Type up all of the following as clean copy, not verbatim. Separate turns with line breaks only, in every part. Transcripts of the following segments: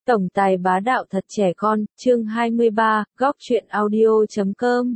Tổng tài bá đạo thật trẻ con, chương 23, góc truyện audio.com.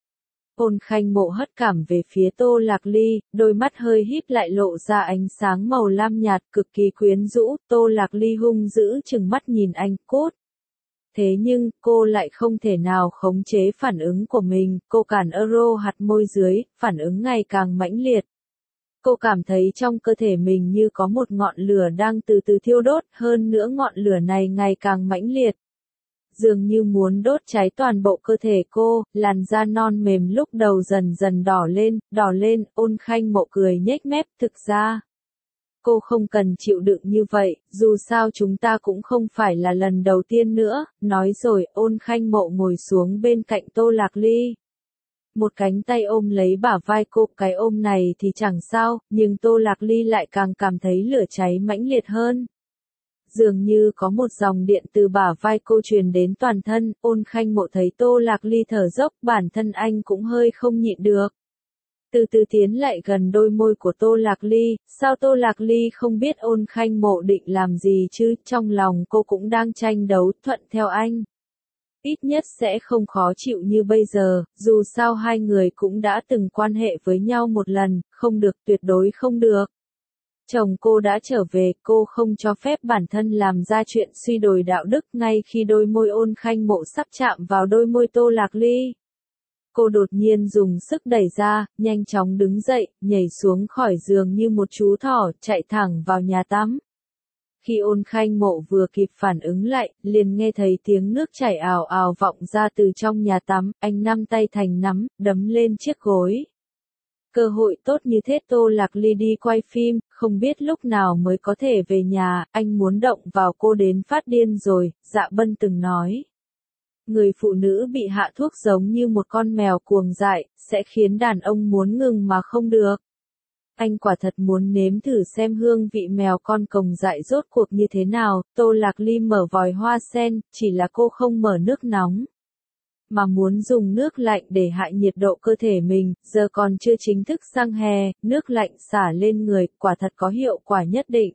Ôn Khanh Mộ hất cảm về phía Tô Lạc Ly, đôi mắt hơi híp lại lộ ra ánh sáng màu lam nhạt cực kỳ quyến rũ. Tô Lạc Ly hung dữ chừng mắt nhìn anh cốt. Thế nhưng, cô lại không thể nào khống chế phản ứng của mình, cô cản euro hạt môi dưới, phản ứng ngày càng mãnh liệt. Cô cảm thấy trong cơ thể mình như có một ngọn lửa đang từ từ thiêu đốt, hơn nữa ngọn lửa này ngày càng mãnh liệt. Dường như muốn đốt cháy toàn bộ cơ thể cô, làn da non mềm lúc đầu dần dần đỏ lên, Ôn Khanh Mộ cười nhếch mép, thực ra. Cô không cần chịu đựng như vậy, dù sao chúng ta cũng không phải là lần đầu tiên nữa, nói rồi, Ôn Khanh Mộ ngồi xuống bên cạnh Tô Lạc Ly. Một cánh tay ôm lấy bả vai cô, cái ôm này thì chẳng sao, nhưng Tô Lạc Ly lại càng cảm thấy lửa cháy mãnh liệt hơn. Dường như có một dòng điện từ bả vai cô truyền đến toàn thân, Ôn Khanh Mộ thấy Tô Lạc Ly thở dốc, bản thân anh cũng hơi không nhịn được. Từ từ tiến lại gần đôi môi của Tô Lạc Ly, sao Tô Lạc Ly không biết Ôn Khanh Mộ định làm gì chứ, trong lòng cô cũng đang tranh đấu, thuận theo anh. Ít nhất sẽ không khó chịu như bây giờ, dù sao hai người cũng đã từng quan hệ với nhau một lần, không được, tuyệt đối không được. Chồng cô đã trở về, cô không cho phép bản thân làm ra chuyện suy đồi đạo đức. Ngay khi đôi môi Ôn Khanh Mộ sắp chạm vào đôi môi Tô Lạc Ly, cô đột nhiên dùng sức đẩy ra, nhanh chóng đứng dậy, nhảy xuống khỏi giường như một chú thỏ, chạy thẳng vào nhà tắm. Khi Ôn Khanh Mộ vừa kịp phản ứng lại, liền nghe thấy tiếng nước chảy ào ào vọng ra từ trong nhà tắm, anh nắm tay thành nắm, đấm lên chiếc gối. Cơ hội tốt như thế, Tô Lạc Ly đi quay phim, không biết lúc nào mới có thể về nhà, anh muốn động vào cô đến phát điên rồi, Dạ Bân từng nói. Người phụ nữ bị hạ thuốc giống như một con mèo cuồng dại, sẽ khiến đàn ông muốn ngừng mà không được. Anh quả thật muốn nếm thử xem hương vị mèo con cồng dại rốt cuộc như thế nào. Tô Lạc Ly mở vòi hoa sen, chỉ là cô không mở nước nóng, mà muốn dùng nước lạnh để hạ nhiệt độ cơ thể mình. Giờ còn chưa chính thức sang hè, nước lạnh xả lên người, quả thật có hiệu quả nhất định.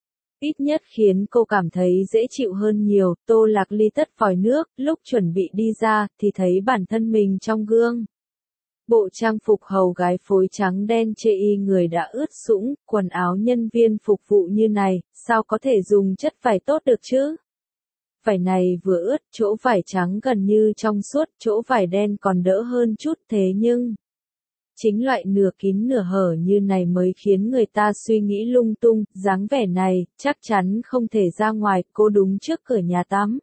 Ít nhất khiến cô cảm thấy dễ chịu hơn nhiều. Tô Lạc Ly tắt vòi nước, lúc chuẩn bị đi ra, thì thấy bản thân mình trong gương. Bộ trang phục hầu gái phối trắng đen chê y người đã ướt sũng, quần áo nhân viên phục vụ như này, sao có thể dùng chất vải tốt được chứ? Vải này vừa ướt, chỗ vải trắng gần như trong suốt, chỗ vải đen còn đỡ hơn chút, thế nhưng chính loại nửa kín nửa hở như này mới khiến người ta suy nghĩ lung tung. Dáng vẻ này, chắc chắn không thể ra ngoài. Cô đúng trước cửa nhà tắm.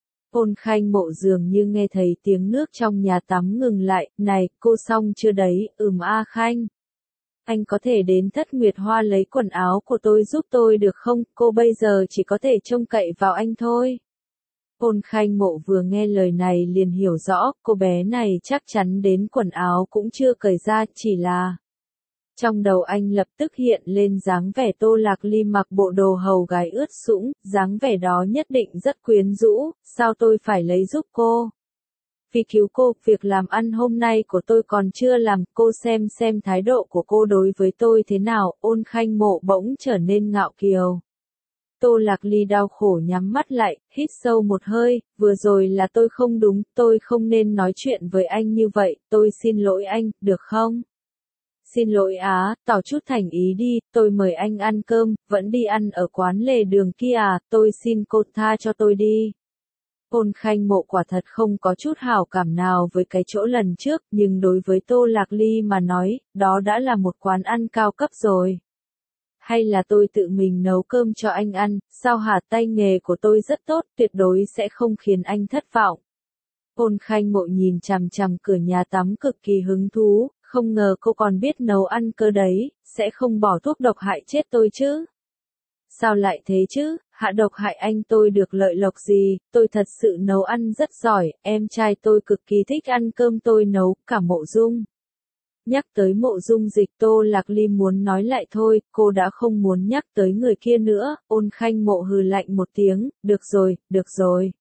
Ôn Khanh Mộ dường như nghe thấy tiếng nước trong nhà tắm ngừng lại. Này, cô xong chưa đấy? A Khanh. Anh có thể đến Thất Nguyệt Hoa lấy quần áo của tôi giúp tôi được không? Cô bây giờ chỉ có thể trông cậy vào anh thôi. Ôn Khanh Mộ vừa nghe lời này liền hiểu rõ, cô bé này chắc chắn đến quần áo cũng chưa cởi ra, chỉ là. Trong đầu anh lập tức hiện lên dáng vẻ Tô Lạc Ly mặc bộ đồ hầu gái ướt sũng, dáng vẻ đó nhất định rất quyến rũ, sao tôi phải lấy giúp cô? Vì cứu cô, việc làm ăn hôm nay của tôi còn chưa làm, cô xem thái độ của cô đối với tôi thế nào. Ôn Khanh Mộ bỗng trở nên ngạo kiều. Tô Lạc Ly đau khổ nhắm mắt lại, hít sâu một hơi, vừa rồi là tôi không đúng, tôi không nên nói chuyện với anh như vậy, tôi xin lỗi anh, được không? Xin lỗi á, tỏ chút thành ý đi, tôi mời anh ăn cơm, vẫn đi ăn ở quán lề đường kia à, tôi xin cô tha cho tôi đi. Ôn Khanh Mộ quả thật không có chút hảo cảm nào với cái chỗ lần trước, nhưng đối với Tô Lạc Ly mà nói, đó đã là một quán ăn cao cấp rồi. Hay là tôi tự mình nấu cơm cho anh ăn, sao hả, tay nghề của tôi rất tốt, tuyệt đối sẽ không khiến anh thất vọng. Ôn Khanh Mộ nhìn chằm chằm cửa nhà tắm cực kỳ hứng thú, không ngờ cô còn biết nấu ăn cơ đấy, sẽ không bỏ thuốc độc hại chết tôi chứ? Sao lại thế chứ, hạ độc hại anh tôi được lợi lộc gì, tôi thật sự nấu ăn rất giỏi, em trai tôi cực kỳ thích ăn cơm tôi nấu, cả Mộ Dung. Nhắc tới Mộ Dung Dịch, Tô Lạc Ly muốn nói lại thôi, cô đã không muốn nhắc tới người kia nữa. Ôn Khanh Mộ hừ lạnh một tiếng, được rồi.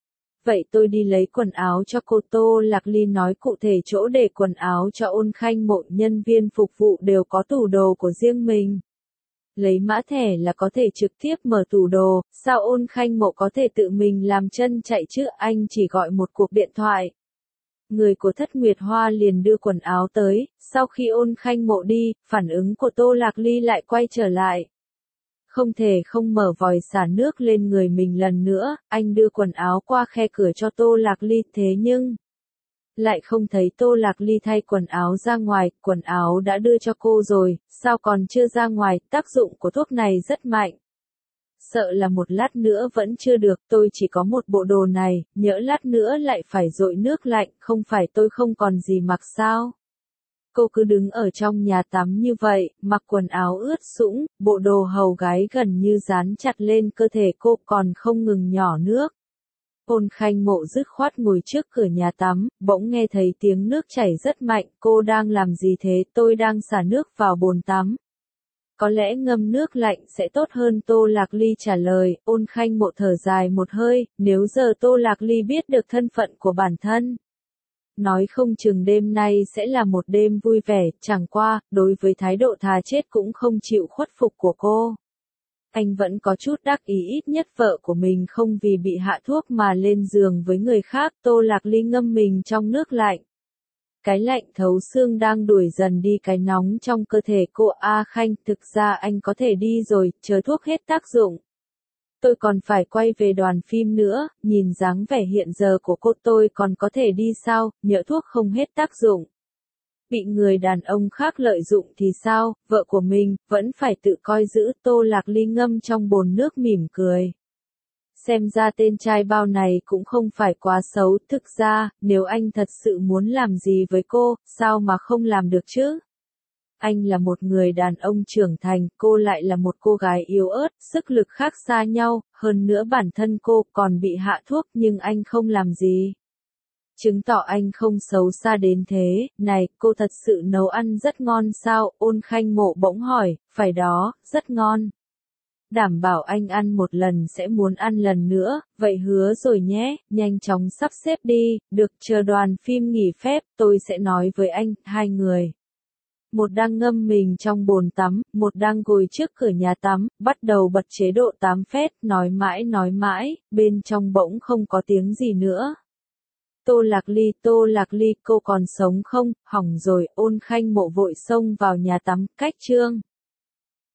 Vậy tôi đi lấy quần áo cho cô. Tô Lạc Ly nói cụ thể chỗ để quần áo cho Ôn Khanh Mộ, nhân viên phục vụ đều có tủ đồ của riêng mình. Lấy mã thẻ là có thể trực tiếp mở tủ đồ, sao Ôn Khanh Mộ có thể tự mình làm chân chạy chứ, anh chỉ gọi một cuộc điện thoại. Người của Thất Nguyệt Hoa liền đưa quần áo tới, sau khi Ôn Khanh Mộ đi, phản ứng của Tô Lạc Ly lại quay trở lại. Không thể không mở vòi xả nước lên người mình lần nữa, anh đưa quần áo qua khe cửa cho Tô Lạc Ly, thế nhưng lại không thấy Tô Lạc Ly thay quần áo ra ngoài, quần áo đã đưa cho cô rồi, sao còn chưa ra ngoài, tác dụng của thuốc này rất mạnh. Sợ là một lát nữa vẫn chưa được, tôi chỉ có một bộ đồ này, nhỡ lát nữa lại phải dội nước lạnh, không phải tôi không còn gì mặc sao. Cô cứ đứng ở trong nhà tắm như vậy, mặc quần áo ướt sũng, bộ đồ hầu gái gần như dán chặt lên cơ thể cô còn không ngừng nhỏ nước. Ôn Khanh Mộ dứt khoát ngồi trước cửa nhà tắm, bỗng nghe thấy tiếng nước chảy rất mạnh, cô đang làm gì thế, tôi đang xả nước vào bồn tắm. Có lẽ ngâm nước lạnh sẽ tốt hơn, Tô Lạc Ly trả lời. Ôn Khanh Mộ thở dài một hơi, nếu giờ Tô Lạc Ly biết được thân phận của bản thân, nói không chừng đêm nay sẽ là một đêm vui vẻ, chẳng qua, đối với thái độ thà chết cũng không chịu khuất phục của cô. Anh vẫn có chút đắc ý, ít nhất vợ của mình không vì bị hạ thuốc mà lên giường với người khác. Tô Lạc Ly ngâm mình trong nước lạnh. Cái lạnh thấu xương đang đuổi dần đi cái nóng trong cơ thể cô. A Khanh, thực ra anh có thể đi rồi, chờ thuốc hết tác dụng. Tôi còn phải quay về đoàn phim nữa, nhìn dáng vẻ hiện giờ của cô tôi còn có thể đi sao, nhỡ thuốc không hết tác dụng. Bị người đàn ông khác lợi dụng thì sao, vợ của mình, vẫn phải tự coi giữ. Tô Lạc Ly ngâm trong bồn nước mỉm cười. Xem ra tên trai bao này cũng không phải quá xấu, thực ra, nếu anh thật sự muốn làm gì với cô, sao mà không làm được chứ? Anh là một người đàn ông trưởng thành, cô lại là một cô gái yếu ớt, sức lực khác xa nhau, hơn nữa bản thân cô còn bị hạ thuốc nhưng anh không làm gì. Chứng tỏ anh không xấu xa đến thế. Này, cô thật sự nấu ăn rất ngon sao? Ôn Khanh Mộ bỗng hỏi. Phải đó, rất ngon. Đảm bảo anh ăn một lần sẽ muốn ăn lần nữa, vậy hứa rồi nhé, nhanh chóng sắp xếp đi, được, chờ đoàn phim nghỉ phép, tôi sẽ nói với anh. Hai người, một đang ngâm mình trong bồn tắm, một đang ngồi trước cửa nhà tắm, bắt đầu bật chế độ 8 phét, nói mãi, bên trong bỗng không có tiếng gì nữa. Tô Lạc Ly, cô còn sống không? Hỏng rồi. Ôn Khanh Mộ vội xông vào nhà tắm, cách Trương